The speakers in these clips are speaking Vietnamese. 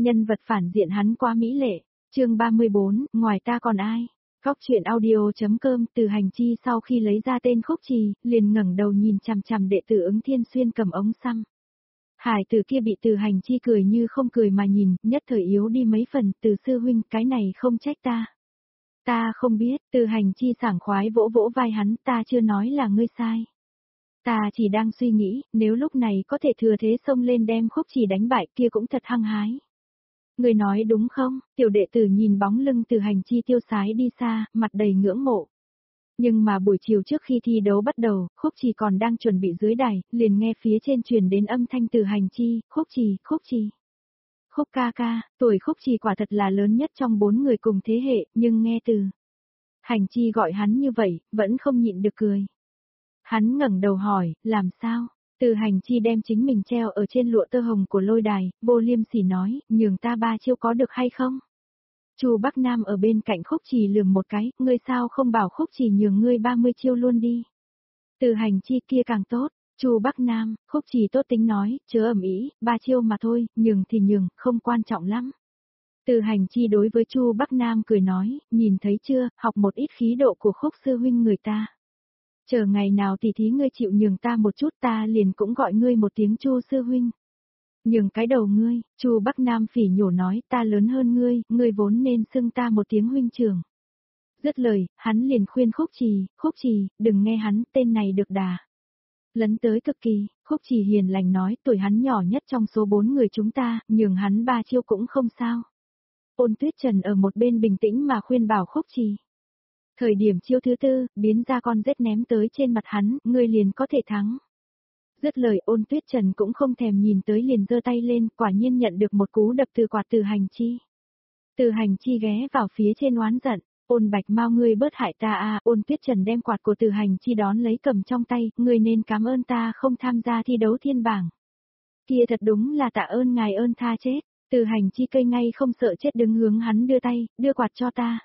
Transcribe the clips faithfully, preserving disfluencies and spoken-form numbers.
Nhân vật phản diện hắn quá mỹ lệ. Chương ba mươi bốn, ngoài ta còn ai? Góc truyện audio.com. Từ Hành Chi sau khi lấy ra tên Khúc Trì, liền ngẩng đầu nhìn chằm chằm đệ tử Ứng Thiên Xuyên cầm ống xăm. Hải tử kia bị Từ Hành Chi cười như không cười mà nhìn, nhất thời yếu đi mấy phần. Từ sư huynh, cái này không trách ta. Ta không biết. Từ Hành Chi sảng khoái vỗ vỗ vai hắn, ta chưa nói là ngươi sai. Ta chỉ đang suy nghĩ, nếu lúc này có thể thừa thế xông lên đem Khúc Trì đánh bại kia cũng thật hăng hái. Người nói đúng không? Tiểu đệ tử nhìn bóng lưng Từ Hành Chi tiêu sái đi xa, mặt đầy ngưỡng mộ. Nhưng mà buổi chiều trước khi thi đấu bắt đầu, Khúc Trì còn đang chuẩn bị dưới đài, liền nghe phía trên truyền đến âm thanh Từ Hành Chi, Khúc Trì, Khúc Trì. Khúc ca ca, tuổi Khúc Trì quả thật là lớn nhất trong bốn người cùng thế hệ, nhưng nghe Từ Hành Chi gọi hắn như vậy, vẫn không nhịn được cười. Hắn ngẩng đầu hỏi, làm sao? Từ Hành Chi đem chính mình treo ở trên lụa tơ hồng của lôi đài, vô liêm sỉ nói, nhường ta ba chiêu có được hay không? Chu Bắc Nam ở bên cạnh Khúc Trì lườm một cái, ngươi sao không bảo Khúc Trì nhường ngươi ba mươi chiêu luôn đi. Từ Hành Chi kia càng tốt. Chu Bắc Nam, Khúc Trì tốt tính nói, chớ ầm ĩ, ba chiêu mà thôi, nhường thì nhường, không quan trọng lắm. Từ Hành Chi đối với Chu Bắc Nam cười nói, nhìn thấy chưa, học một ít khí độ của Khúc sư huynh người ta. Chờ ngày nào tỷ thí ngươi chịu nhường ta một chút ta liền cũng gọi ngươi một tiếng Chu sư huynh. Nhường cái đầu ngươi, Chu Bắc Nam phỉ nhổ nói ta lớn hơn ngươi, ngươi vốn nên xưng ta một tiếng huynh trưởng. Dứt lời, hắn liền khuyên Khúc Trì, Khúc Trì, đừng nghe hắn, tên này được đà. Lấn tới cực kỳ, Khúc Trì hiền lành nói tuổi hắn nhỏ nhất trong số bốn người chúng ta, nhường hắn ba chiêu cũng không sao. Ôn Tuyết Trần ở một bên bình tĩnh mà khuyên bảo Khúc Trì. Thời điểm chiêu thứ tư, biến ra con rết ném tới trên mặt hắn, ngươi liền có thể thắng. Dứt lời Ôn Tuyết Trần cũng không thèm nhìn tới liền giơ tay lên, quả nhiên nhận được một cú đập từ quạt Từ Hành Chi. Từ Hành Chi ghé vào phía trên oán giận, Ôn Bạch Mao ngươi bớt hại ta à, Ôn Tuyết Trần đem quạt của Từ Hành Chi đón lấy cầm trong tay, ngươi nên cảm ơn ta không tham gia thi đấu thiên bảng. Kia thật đúng là tạ ơn ngài ơn tha chết, Từ Hành Chi cây ngay không sợ chết đứng hướng hắn đưa tay, đưa quạt cho ta.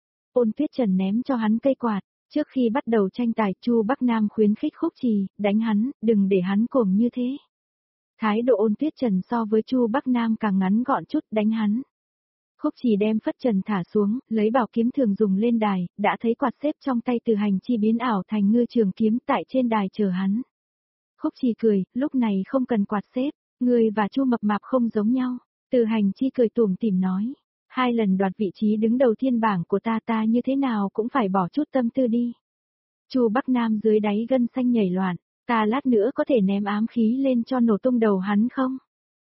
Ôn Tuyết Trần ném cho hắn cây quạt, trước khi bắt đầu tranh tài Chu Bắc Nam khuyến khích Khúc Trì, đánh hắn, đừng để hắn cuồng như thế. Thái độ Ôn Tuyết Trần so với Chu Bắc Nam càng ngắn gọn chút, đánh hắn. Khúc Trì đem phất trần thả xuống, lấy bảo kiếm thường dùng lên đài, đã thấy quạt xếp trong tay Từ Hành Chi biến ảo thành ngư trường kiếm tại trên đài chờ hắn. Khúc Trì cười, lúc này không cần quạt xếp, ngươi và Chu Mập Mạp không giống nhau. Từ Hành Chi cười tủm tỉm nói. Hai lần đoạt vị trí đứng đầu thiên bảng của ta ta như thế nào cũng phải bỏ chút tâm tư đi. Chu Bắc Nam dưới đáy gân xanh nhảy loạn, ta lát nữa có thể ném ám khí lên cho nổ tung đầu hắn không?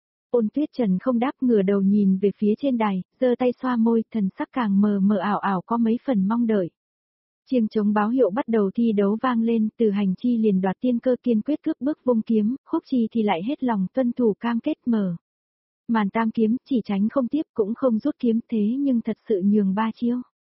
Ôn Tuyết Trần không đáp ngửa đầu nhìn về phía trên đài, giơ tay xoa môi, thần sắc càng mờ mờ ảo ảo có mấy phần mong đợi. Chiêng trống báo hiệu bắt đầu thi đấu vang lên, Từ Hành Chi liền đoạt tiên cơ kiên quyết cước bước vung kiếm, Khúc Trì thì lại hết lòng tuân thủ cam kết mở. Màn tam kiếm, chỉ tránh không tiếp cũng không rút kiếm thế nhưng thật sự nhường ba chiêu.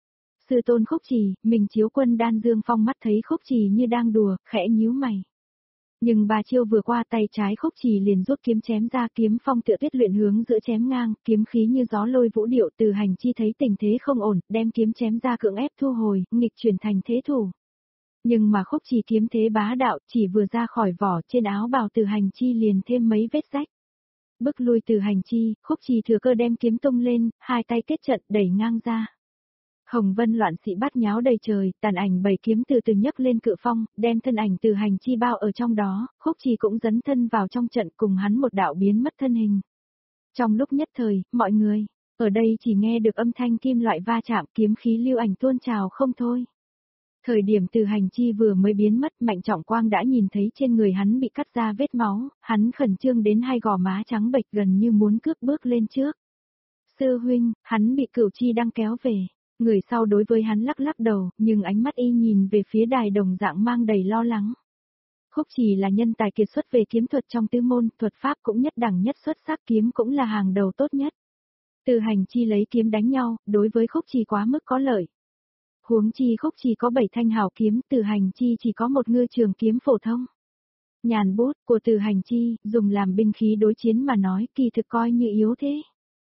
Sư tôn Khúc Trì, mình chiếu quân đan Dương Phong mắt thấy Khúc Trì như đang đùa, khẽ nhíu mày. Nhưng ba chiêu vừa qua tay trái Khúc Trì liền rút kiếm chém ra kiếm phong tựa tuyết luyện hướng giữa chém ngang, kiếm khí như gió lôi vũ điệu Từ Hành Chi thấy tình thế không ổn, đem kiếm chém ra cưỡng ép thu hồi, nghịch chuyển thành thế thủ. Nhưng mà Khúc Trì kiếm thế bá đạo chỉ vừa ra khỏi vỏ trên áo bào Từ Hành Chi liền thêm mấy vết rách. Bức lui Từ Hành Chi, Khúc Trì thừa cơ đem kiếm tung lên, hai tay kết trận đẩy ngang ra. Hồng vân loạn sĩ bát nháo đầy trời, tàn ảnh bảy kiếm từ từ nhấc lên cự phong, đem thân ảnh Từ Hành Chi bao ở trong đó, Khúc Trì cũng dấn thân vào trong trận cùng hắn một đạo biến mất thân hình. Trong lúc nhất thời, mọi người, ở đây chỉ nghe được âm thanh kim loại va chạm kiếm khí lưu ảnh tuôn trào không thôi. Thời điểm Từ Hành Chi vừa mới biến mất Mạnh Trọng Quang đã nhìn thấy trên người hắn bị cắt ra vết máu, hắn khẩn trương đến hai gò má trắng bệch gần như muốn cướp bước lên trước. Sư huynh, hắn bị Cửu Chi đang kéo về, người sau đối với hắn lắc lắc đầu, nhưng ánh mắt y nhìn về phía đài đồng dạng mang đầy lo lắng. Khúc Trì là nhân tài kiệt xuất về kiếm thuật trong tứ môn, thuật pháp cũng nhất đẳng nhất xuất sắc kiếm cũng là hàng đầu tốt nhất. Từ Hành Chi lấy kiếm đánh nhau, đối với Khúc Trì quá mức có lợi. Huống chi Khúc Trì có bảy thanh hào kiếm, Từ Hành Chi chỉ có một ngư trường kiếm phổ thông. Nhàn bút của Từ Hành Chi, dùng làm binh khí đối chiến mà nói kỳ thực coi như yếu thế.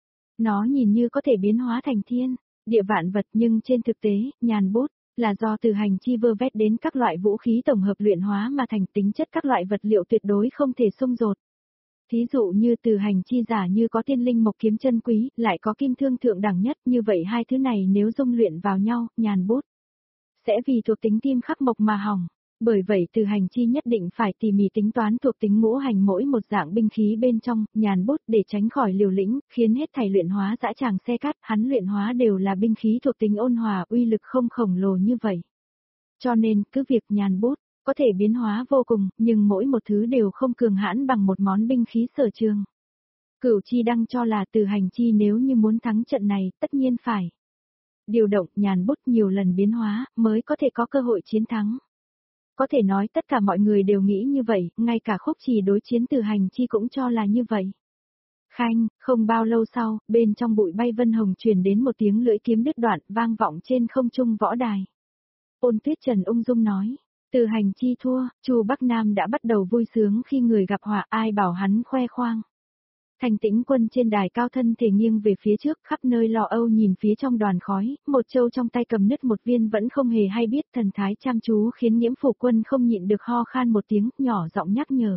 Nó nhìn như có thể biến hóa thành thiên, địa vạn vật nhưng trên thực tế, nhàn bút, là do Từ Hành Chi vơ vét đến các loại vũ khí tổng hợp luyện hóa mà thành tính chất các loại vật liệu tuyệt đối không thể xung dột. Thí dụ như từ hành chi giả như có tiên linh mộc kiếm chân quý, lại có kim thương thượng đẳng nhất, như vậy hai thứ này nếu dung luyện vào nhau, nhàn bút sẽ vì thuộc tính kim khắc mộc mà hỏng. Bởi vậy từ hành chi nhất định phải tỉ mỉ tính toán thuộc tính ngũ hành mỗi một dạng binh khí bên trong, nhàn bút để tránh khỏi liều lĩnh, khiến hết thảy luyện hóa dã tràng xe cát, hắn luyện hóa đều là binh khí thuộc tính ôn hòa, uy lực không khổng lồ như vậy. Cho nên, cứ việc nhàn bút có thể biến hóa vô cùng, nhưng mỗi một thứ đều không cường hãn bằng một món binh khí sở trường. Cửu Chi Đăng cho là từ hành chi nếu như muốn thắng trận này, tất nhiên phải điều động nhàn bút nhiều lần biến hóa, mới có thể có cơ hội chiến thắng. Có thể nói tất cả mọi người đều nghĩ như vậy, ngay cả Khúc Trì đối chiến từ hành chi cũng cho là như vậy. Khanh, không bao lâu sau, bên trong bụi bay vân hồng truyền đến một tiếng lưỡi kiếm đứt đoạn, vang vọng trên không trung võ đài. Ôn Tuyết Trần ung dung nói, từ hành chi thua, Chu Bắc Nam đã bắt đầu vui sướng khi người gặp họa, ai bảo hắn khoe khoang. Thành Tĩnh Quân trên đài cao thân thể nghiêng về phía trước, khắp nơi lo âu nhìn phía trong đoàn khói, một châu trong tay cầm nứt một viên vẫn không hề hay biết, thần thái chăm chú khiến Nhiễm Phủ Quân không nhịn được ho khan một tiếng, nhỏ giọng nhắc nhở.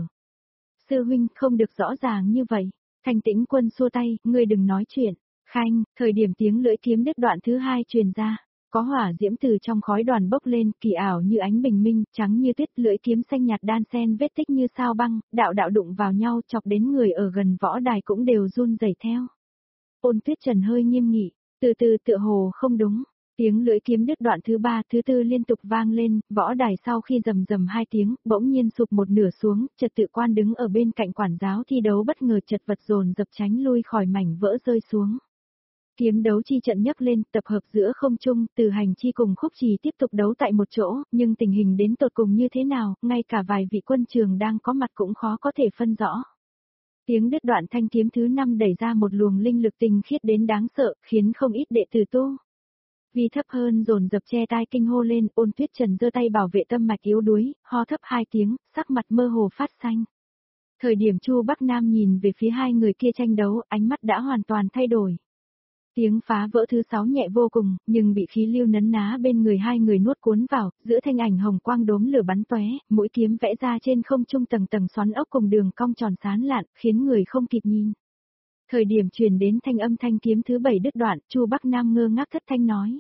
Sư huynh, không được rõ ràng như vậy. Thành Tĩnh Quân xua tay, ngươi đừng nói chuyện. Khanh, thời điểm tiếng lưỡi kiếm đứt đoạn thứ hai truyền ra. Có hỏa diễm từ trong khói đoàn bốc lên, kỳ ảo như ánh bình minh, trắng như tuyết, lưỡi kiếm xanh nhạt đan xen vết tích như sao băng, đạo đạo đụng vào nhau, chọc đến người ở gần võ đài cũng đều run rẩy theo. Ôn Tuyết Trần hơi nghiêm nghị, từ từ tựa hồ không đúng. Tiếng lưỡi kiếm đứt đoạn thứ ba, thứ tư liên tục vang lên, võ đài sau khi rầm rầm hai tiếng, bỗng nhiên sụp một nửa xuống, trật tự quan đứng ở bên cạnh quản giáo thi đấu bất ngờ chật vật dồn dập tránh lui khỏi mảnh vỡ rơi xuống. Kiếm đấu chi trận nhấc lên, tập hợp giữa không trung, từ hành chi cùng Khúc Trì tiếp tục đấu tại một chỗ, nhưng tình hình đến tột cùng như thế nào, ngay cả vài vị quân trường đang có mặt cũng khó có thể phân rõ. Tiếng đứt đoạn thanh kiếm thứ năm đẩy ra một luồng linh lực tinh khiết đến đáng sợ, khiến không ít đệ tử tu vì thấp hơn dồn dập che tai kinh hô lên. Ôn Tuyết Trần giơ tay bảo vệ tâm mạch yếu đuối, ho thấp hai tiếng, sắc mặt mơ hồ phát xanh. Thời điểm Chu Bắc Nam nhìn về phía hai người kia tranh đấu, ánh mắt đã hoàn toàn thay đổi. Tiếng phá vỡ thứ sáu nhẹ vô cùng, nhưng bị khí lưu nấn ná bên người hai người nuốt cuốn vào, giữa thanh ảnh hồng quang đốm lửa bắn tóe, mũi kiếm vẽ ra trên không trung tầng tầng xoắn ốc cùng đường cong tròn sán lạn, khiến người không kịp nhìn. Thời điểm truyền đến thanh âm thanh kiếm thứ bảy đứt đoạn, Chu Bắc Nam ngơ ngác thất thanh nói.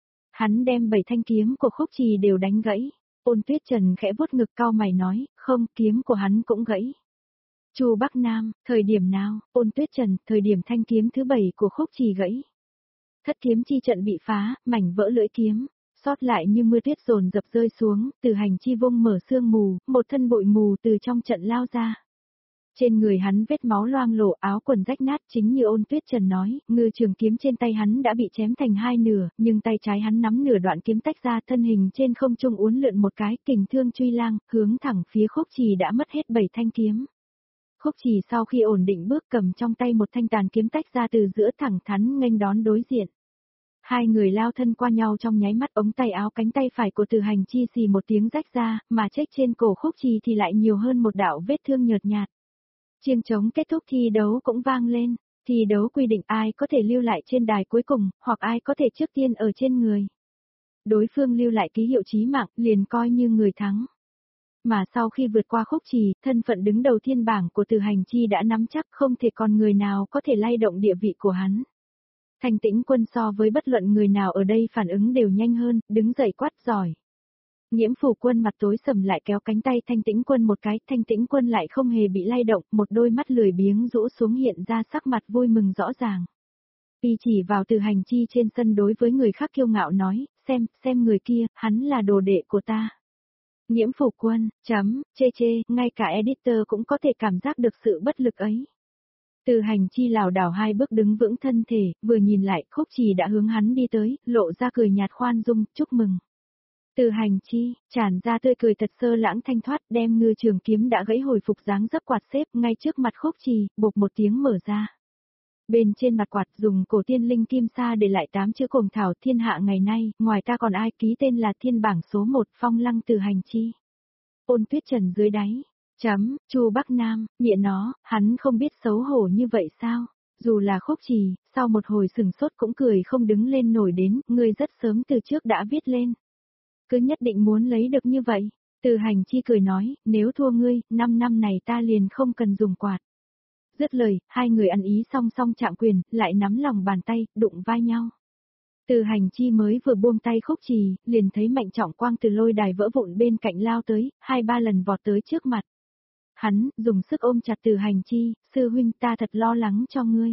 Hắn đem bảy thanh kiếm của Khúc Trì đều đánh gãy. Ôn Tuyết Trần khẽ vuốt ngực cau mày nói, không, kiếm của hắn cũng gãy. Chu Bắc Nam, thời điểm nào? Ôn Tuyết Trần, thời điểm thanh kiếm thứ bảy của Khúc Trì gãy. Thất kiếm chi trận bị phá, mảnh vỡ lưỡi kiếm, sót lại như mưa tuyết dồn dập rơi xuống, từ hành chi vung mở sương mù, một thân bụi mù từ trong trận lao ra. Trên người hắn vết máu loang lổ, áo quần rách nát, chính như Ôn Tuyết Trần nói, ngư trường kiếm trên tay hắn đã bị chém thành hai nửa, nhưng tay trái hắn nắm nửa đoạn kiếm tách ra, thân hình trên không trung uốn lượn một cái, kình thương truy lang, hướng thẳng phía Khúc Trì đã mất hết bảy thanh kiếm. Khúc Trì sau khi ổn định bước cầm trong tay một thanh tàn kiếm tách ra từ giữa thẳng thắn nghênh đón đối diện. Hai người lao thân qua nhau trong nháy mắt, ống tay áo cánh tay phải của từ hành chi xì một tiếng rách ra, mà chết trên cổ Khúc Trì thì lại nhiều hơn một đạo vết thương nhợt nhạt. Chiêng trống kết thúc thi đấu cũng vang lên, thi đấu quy định ai có thể lưu lại trên đài cuối cùng, hoặc ai có thể trước tiên ở trên người. Đối phương lưu lại ký hiệu chí mạng, liền coi như người thắng. Mà sau khi vượt qua Khúc Trì, thân phận đứng đầu thiên bảng của từ hành chi đã nắm chắc, không thể còn người nào có thể lay động địa vị của hắn. Thành Tĩnh Quân so với bất luận người nào ở đây phản ứng đều nhanh hơn, đứng dậy quát giỏi. Nhiễm Phủ Quân mặt tối sầm lại kéo cánh tay Thanh Tĩnh Quân một cái, Thanh Tĩnh Quân lại không hề bị lay động, một đôi mắt lười biếng rũ xuống hiện ra sắc mặt vui mừng rõ ràng. Y chỉ vào từ hành chi trên sân đối với người khác kiêu ngạo nói, xem, xem người kia, hắn là đồ đệ của ta. Nhiễm Phủ Quân, chấm, chê chê, ngay cả editor cũng có thể cảm giác được sự bất lực ấy. Từ hành chi lảo đảo hai bước đứng vững thân thể, vừa nhìn lại, Khúc Trì đã hướng hắn đi tới, lộ ra cười nhạt khoan dung, chúc mừng. Từ hành chi, tràn ra tươi cười thật sơ lãng thanh thoát, đem ngư trường kiếm đã gãy hồi phục dáng dấp quạt xếp ngay trước mặt Khúc Trì, bột một tiếng mở ra. Bên trên mặt quạt dùng cổ tiên linh kim sa để lại tám chữ cùng thảo thiên hạ ngày nay, ngoài ta còn ai ký tên là thiên bảng số một phong lăng từ hành chi. Ôn Tuyết Trần dưới đáy, chấm, Chu Bắc Nam, nhịa nó, hắn không biết xấu hổ như vậy sao? Dù là Khúc Trì, sau một hồi sừng sốt cũng cười không đứng lên nổi đến, ngươi rất sớm từ trước đã viết lên. Cứ nhất định muốn lấy được như vậy. Từ hành chi cười nói, nếu thua ngươi, năm năm này ta liền không cần dùng quạt. Dứt lời, hai người ăn ý song song chạm quyền, lại nắm lòng bàn tay, đụng vai nhau. Từ Hành Chi mới vừa buông tay khúc trì, liền thấy Mạnh Trọng Quang từ lôi đài vỡ vụn bên cạnh lao tới, hai ba lần vọt tới trước mặt. Hắn, dùng sức ôm chặt Từ Hành Chi, sư huynh ta thật lo lắng cho ngươi.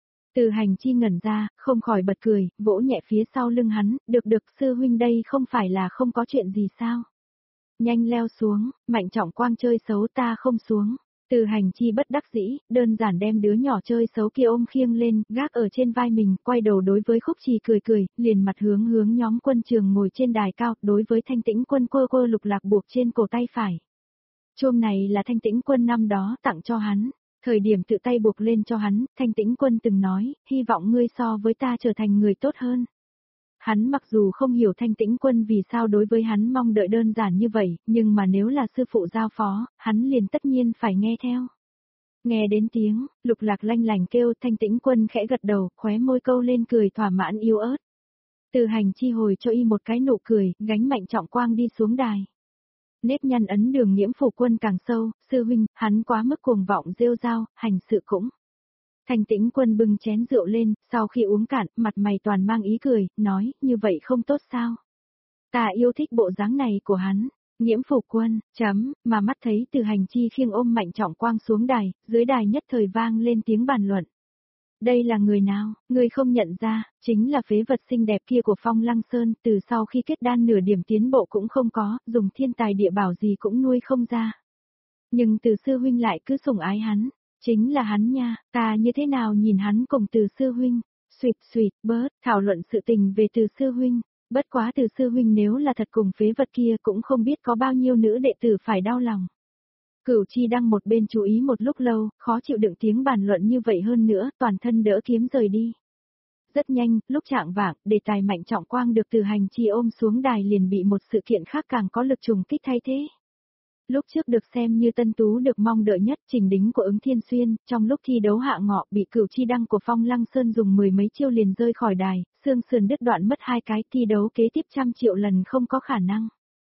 Từ Hành Chi ngẩn ra, không khỏi bật cười, vỗ nhẹ phía sau lưng hắn, được được sư huynh đây không phải là không có chuyện gì sao. Nhanh leo xuống, Mạnh Trọng Quang chơi xấu ta không xuống. Từ Hành Chi bất đắc dĩ, đơn giản đem đứa nhỏ chơi xấu kia ôm khiêng lên, gác ở trên vai mình, quay đầu đối với khúc trì cười cười, liền mặt hướng hướng nhóm quân trường ngồi trên đài cao, đối với Thanh Tĩnh Quân quơ quơ lục lạc buộc trên cổ tay phải. Chôm này là Thanh Tĩnh Quân năm đó tặng cho hắn, thời điểm tự tay buộc lên cho hắn, Thanh Tĩnh Quân từng nói, hy vọng ngươi so với ta trở thành người tốt hơn. Hắn mặc dù không hiểu Thanh Tĩnh Quân vì sao đối với hắn mong đợi đơn giản như vậy, nhưng mà nếu là sư phụ giao phó, hắn liền tất nhiên phải nghe theo. Nghe đến tiếng, lục lạc lanh lành kêu Thanh Tĩnh Quân khẽ gật đầu, khóe môi câu lên cười thỏa mãn yếu ớt. Từ Hành Chi hồi cho y một cái nụ cười, gánh Mạnh Trọng Quang đi xuống đài. Nếp nhăn ấn đường Nghiễm Phủ Quân càng sâu, sư huynh, hắn quá mức cuồng vọng rêu rao, hành sự cũng. Thanh Tĩnh Quân bưng chén rượu lên, sau khi uống cạn, mặt mày toàn mang ý cười, nói, như vậy không tốt sao? Ta yêu thích bộ dáng này của hắn. Nghiễm Phủ Quân, chấm, mà mắt thấy Từ Hành Chi khiêng ôm Mạnh Trọng Quang xuống đài, dưới đài nhất thời vang lên tiếng bàn luận. Đây là người nào, người không nhận ra, chính là phế vật xinh đẹp kia của Phong Lăng Sơn, từ sau khi kết đan nửa điểm tiến bộ cũng không có, dùng thiên tài địa bảo gì cũng nuôi không ra. Nhưng Từ sư huynh lại cứ sủng ái hắn, chính là hắn nha, ta như thế nào nhìn hắn cùng Từ sư huynh, suỵt suỵt, bớt, thảo luận sự tình về Từ sư huynh, bất quá Từ sư huynh nếu là thật cùng phế vật kia cũng không biết có bao nhiêu nữ đệ tử phải đau lòng. Cửu Chi Đăng một bên chú ý một lúc lâu, khó chịu đựng tiếng bàn luận như vậy hơn nữa, toàn thân đỡ kiếm rời đi. Rất nhanh, lúc trạng vạng, đề tài Mạnh Trọng Quang được Từ Hành Chi ôm xuống đài liền bị một sự kiện khác càng có lực trùng kích thay thế. Lúc trước được xem như tân tú được mong đợi nhất Trình Đính của Ứng Thiên Xuyên, trong lúc thi đấu hạ ngọ bị Cửu Chi Đăng của Phong Lăng Sơn dùng mười mấy chiêu liền rơi khỏi đài, xương sườn đứt đoạn mất hai cái, thi đấu kế tiếp trăm triệu lần không có khả năng.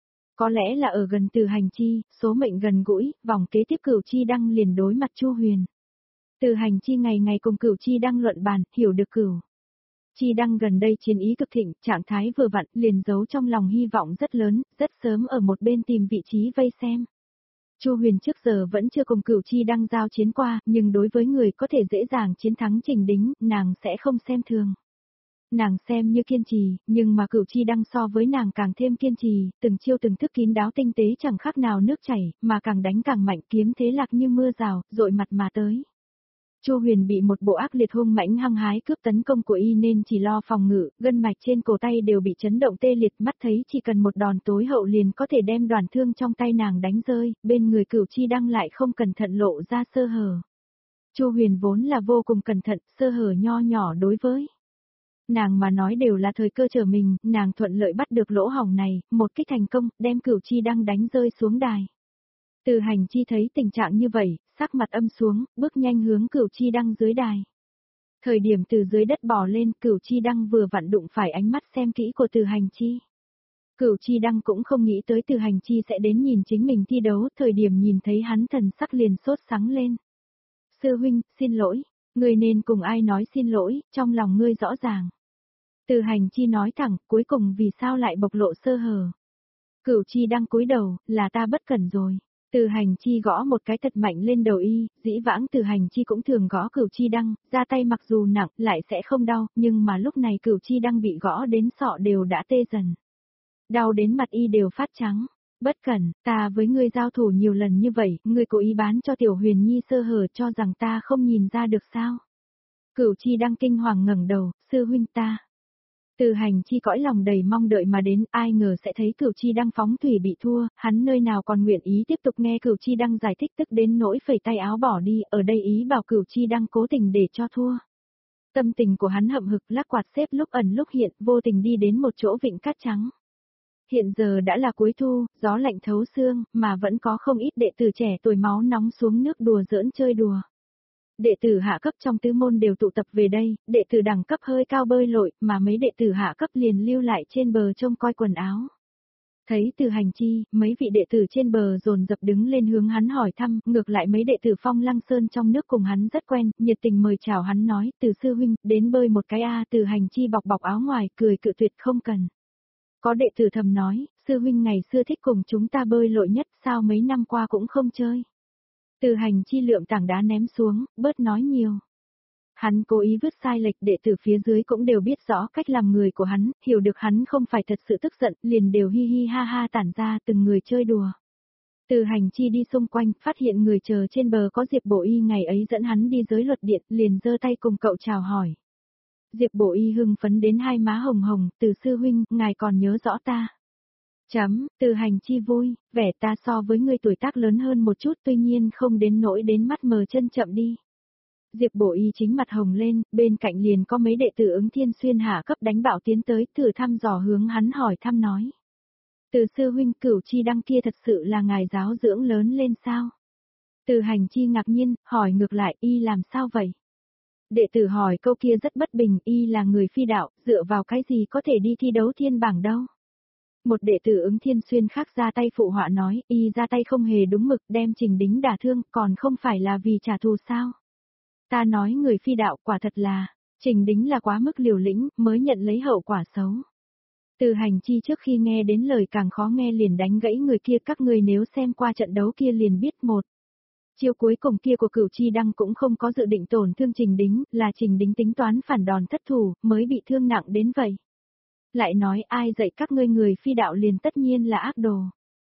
Có lẽ là ở gần Từ Hành Chi, số mệnh gần gũi, vòng kế tiếp Cửu Chi Đăng liền đối mặt Chu Huyền. Từ Hành Chi ngày ngày cùng Cửu Chi Đăng luận bàn, hiểu được Cửu Chi Đăng gần đây chiến ý cực thịnh, trạng thái vừa vặn, liền giấu trong lòng hy vọng rất lớn, rất sớm ở một bên tìm vị trí vây xem. Chu Huyền trước giờ vẫn chưa cùng Cửu Chi Đăng giao chiến qua, nhưng đối với người có thể dễ dàng chiến thắng Trình Đính, nàng sẽ không xem thường. Nàng xem như kiên trì, nhưng mà Cửu Chi Đăng so với nàng càng thêm kiên trì, từng chiêu từng thức kín đáo tinh tế chẳng khác nào nước chảy, mà càng đánh càng mạnh, kiếm thế lạc như mưa rào, dội mặt mà tới. Chu Huyền bị một bộ ác liệt hung mãnh hăng hái cướp tấn công của y nên chỉ lo phòng ngự, gân mạch trên cổ tay đều bị chấn động tê liệt, mắt thấy chỉ cần một đòn tối hậu liền có thể đem đoàn thương trong tay nàng đánh rơi, bên người Cửu Chi Đăng lại không cẩn thận lộ ra sơ hở. Chu Huyền vốn là vô cùng cẩn thận, sơ hở nho nhỏ đối với nàng mà nói đều là thời cơ trở mình, nàng thuận lợi bắt được lỗ hổng này, một kích thành công, đem Cửu Chi Đăng đánh rơi xuống đài. Từ Hành Chi thấy tình trạng như vậy, sắc mặt âm xuống, bước nhanh hướng Cửu Chi Đăng dưới đài. Thời điểm từ dưới đất bò lên, Cửu Chi Đăng vừa vặn đụng phải ánh mắt xem kỹ của Từ Hành Chi. Cửu Chi Đăng cũng không nghĩ tới Từ Hành Chi sẽ đến nhìn chính mình thi đấu, thời điểm nhìn thấy hắn thần sắc liền sốt sắng lên. Sư huynh, xin lỗi, ngươi nên cùng ai nói xin lỗi, trong lòng ngươi rõ ràng. Từ Hành Chi nói thẳng, cuối cùng vì sao lại bộc lộ sơ hở. Cửu Chi Đăng cúi đầu, là ta bất cẩn rồi. Từ Hành Chi gõ một cái thật mạnh lên đầu y, dĩ vãng Từ Hành Chi cũng thường gõ Cửu Chi Đăng, ra tay mặc dù nặng, lại sẽ không đau, nhưng mà lúc này Cửu Chi Đăng bị gõ đến sọ đều đã tê dần. Đau đến mặt y đều phát trắng. Bất cẩn, ta với ngươi giao thủ nhiều lần như vậy, ngươi cố ý bán cho Tiểu Huyền Nhi sơ hở cho rằng ta không nhìn ra được sao. Cửu Chi Đăng kinh hoàng ngẩng đầu, sư huynh ta. Từ Hành Chi cõi lòng đầy mong đợi mà đến, ai ngờ sẽ thấy Cửu Chi Đăng phóng thủy bị thua, hắn nơi nào còn nguyện ý tiếp tục nghe Cửu Chi Đăng giải thích, tức đến nỗi phẩy tay áo bỏ đi, ở đây ý bảo Cửu Chi Đăng cố tình để cho thua. Tâm tình của hắn hậm hực lắc quạt xếp lúc ẩn lúc hiện, vô tình đi đến một chỗ vịnh cát trắng. Hiện giờ đã là cuối thu, gió lạnh thấu xương, mà vẫn có không ít đệ tử trẻ tuổi máu nóng xuống nước đùa giỡn chơi đùa. Đệ tử hạ cấp trong tứ môn đều tụ tập về đây, đệ tử đẳng cấp hơi cao bơi lội, mà mấy đệ tử hạ cấp liền lưu lại trên bờ trông coi quần áo. Thấy Từ Hành Chi, mấy vị đệ tử trên bờ dồn dập đứng lên hướng hắn hỏi thăm, ngược lại mấy đệ tử Phong Lăng Sơn trong nước cùng hắn rất quen, nhiệt tình mời chào hắn nói, Từ sư huynh, đến bơi một cái a. Từ Hành Chi bọc bọc áo ngoài, cười cự tuyệt không cần. Có đệ tử thầm nói, sư huynh ngày xưa thích cùng chúng ta bơi lội nhất, sao mấy năm qua cũng không chơi. Từ Hành Chi lượm tảng đá ném xuống, bớt nói nhiều. Hắn cố ý vứt sai lệch, đệ tử phía dưới cũng đều biết rõ cách làm người của hắn, hiểu được hắn không phải thật sự tức giận, liền đều hi hi ha ha tản ra từng người chơi đùa. Từ Hành Chi đi xung quanh, phát hiện người chờ trên bờ có Diệp Bổ Y ngày ấy dẫn hắn đi giới luật điện, liền giơ tay cùng cậu chào hỏi. Diệp Bổ Y hưng phấn đến hai má hồng hồng, Từ sư huynh, ngài còn nhớ rõ ta. Chấm, Từ Hành Chi vui, vẻ ta so với người tuổi tác lớn hơn một chút tuy nhiên không đến nỗi đến mắt mờ chân chậm đi. Diệp Bổ Y chính mặt hồng lên, bên cạnh liền có mấy đệ tử Ứng Thiên Xuyên hạ cấp đánh bạo tiến tới, thử thăm dò hướng hắn hỏi thăm nói. Từ sư huynh, Cửu Chi Đăng kia thật sự là ngài giáo dưỡng lớn lên sao? Từ Hành Chi ngạc nhiên, hỏi ngược lại, y làm sao vậy? Đệ tử hỏi câu kia rất bất bình, y là người phi đạo, dựa vào cái gì có thể đi thi đấu thiên bảng đâu? Một đệ tử Ứng Thiên Xuyên khác ra tay phụ họa nói, y ra tay không hề đúng mực đem Trình Đính đả thương, còn không phải là vì trả thù sao? Ta nói người phi đạo quả thật là, Trình Đính là quá mức liều lĩnh, mới nhận lấy hậu quả xấu. Từ Hành Chi trước khi nghe đến lời càng khó nghe liền đánh gãy người kia, các người nếu xem qua trận đấu kia liền biết một. Chiêu cuối cùng kia của Cửu Chi Đăng cũng không có dự định tổn thương Trình Đính, là Trình Đính tính toán phản đòn thất thủ, mới bị thương nặng đến vậy. Lại nói ai dạy các ngươi người phi đạo liền tất nhiên là ác đồ.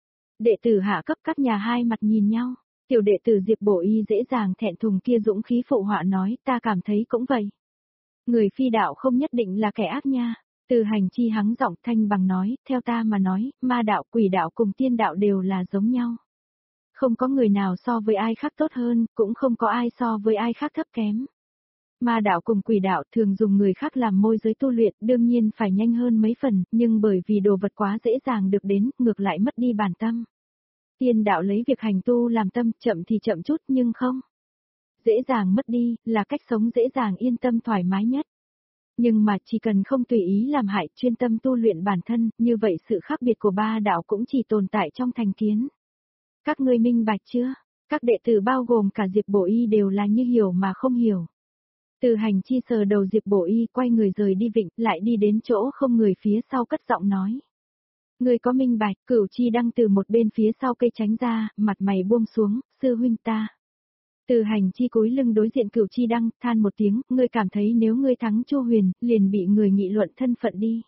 Đệ tử hạ cấp các nhà hai mặt nhìn nhau. Tiểu đệ tử Diệp Bổ Y dễ dàng thẹn thùng kia dũng khí phụ họa nói, ta cảm thấy cũng vậy. Người phi đạo không nhất định là kẻ ác nha. Từ Hành Chi hắng giọng thanh bằng nói, theo ta mà nói, ma đạo, quỷ đạo cùng tiên đạo đều là giống nhau. Không có người nào so với ai khác tốt hơn, cũng không có ai so với ai khác thấp kém. Ma đạo cùng quỷ đạo thường dùng người khác làm môi giới tu luyện, đương nhiên phải nhanh hơn mấy phần, nhưng bởi vì đồ vật quá dễ dàng được đến, ngược lại mất đi bản tâm. Tiên đạo lấy việc hành tu làm tâm, chậm thì chậm chút nhưng không. Dễ dàng mất đi, là cách sống dễ dàng yên tâm thoải mái nhất. Nhưng mà chỉ cần không tùy ý làm hại, chuyên tâm tu luyện bản thân, như vậy sự khác biệt của ba đạo cũng chỉ tồn tại trong thành kiến. Các ngươi minh bạch chưa? Các đệ tử bao gồm cả Diệp Bổ Y đều là như hiểu mà không hiểu. Từ Hành Chi sờ đầu Diệp Bổ Y quay người rời đi vịnh, lại đi đến chỗ không người phía sau cất giọng nói. Người có minh bạch, Cửu Chi Đăng từ một bên phía sau cây tránh ra, mặt mày buông xuống, sư huynh ta. Từ Hành Chi cúi lưng đối diện Cửu Chi Đăng, than một tiếng, ngươi cảm thấy nếu ngươi thắng Chu Huyền, liền bị người nghị luận thân phận đi.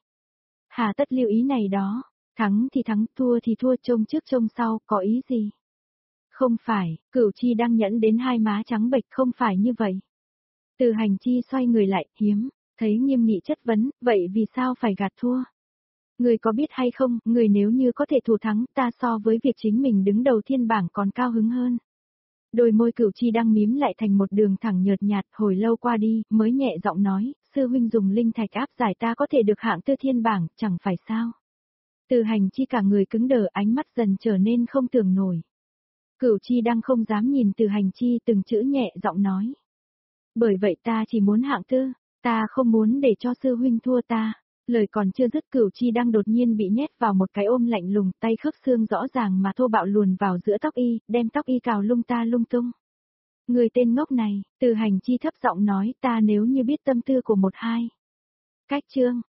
Hà tất lưu ý này đó, thắng thì thắng, thua thì thua, trông trước trông sau, có ý gì? Không phải, Cửu Chi Đăng nhẫn đến hai má trắng bệch, không phải như vậy. Từ Hành Chi xoay người lại, hiếm, thấy nghiêm nghị chất vấn, vậy vì sao phải gạt thua? Người có biết hay không, người nếu như có thể thủ thắng, ta so với việc chính mình đứng đầu thiên bảng còn cao hứng hơn. Đôi môi Cửu Chi Đăng mím lại thành một đường thẳng nhợt nhạt, hồi lâu qua đi, mới nhẹ giọng nói, sư huynh dùng linh thạch áp giải ta có thể được hạng tư thiên bảng, chẳng phải sao. Từ Hành Chi cả người cứng đờ, ánh mắt dần trở nên không tưởng nổi. Cửu Chi Đăng không dám nhìn Từ Hành Chi, từng chữ nhẹ giọng nói. Bởi vậy ta chỉ muốn hạng tư, ta không muốn để cho sư huynh thua ta. Lời còn chưa dứt, Cửu Chi Đăng đột nhiên bị nhét vào một cái ôm lạnh lùng, tay khớp xương rõ ràng mà thô bạo luồn vào giữa tóc y, đem tóc y cào lung ta lung tung. Người tên ngốc này, Từ Hành Chi thấp giọng nói, ta nếu như biết tâm tư của một hai. Cách chương,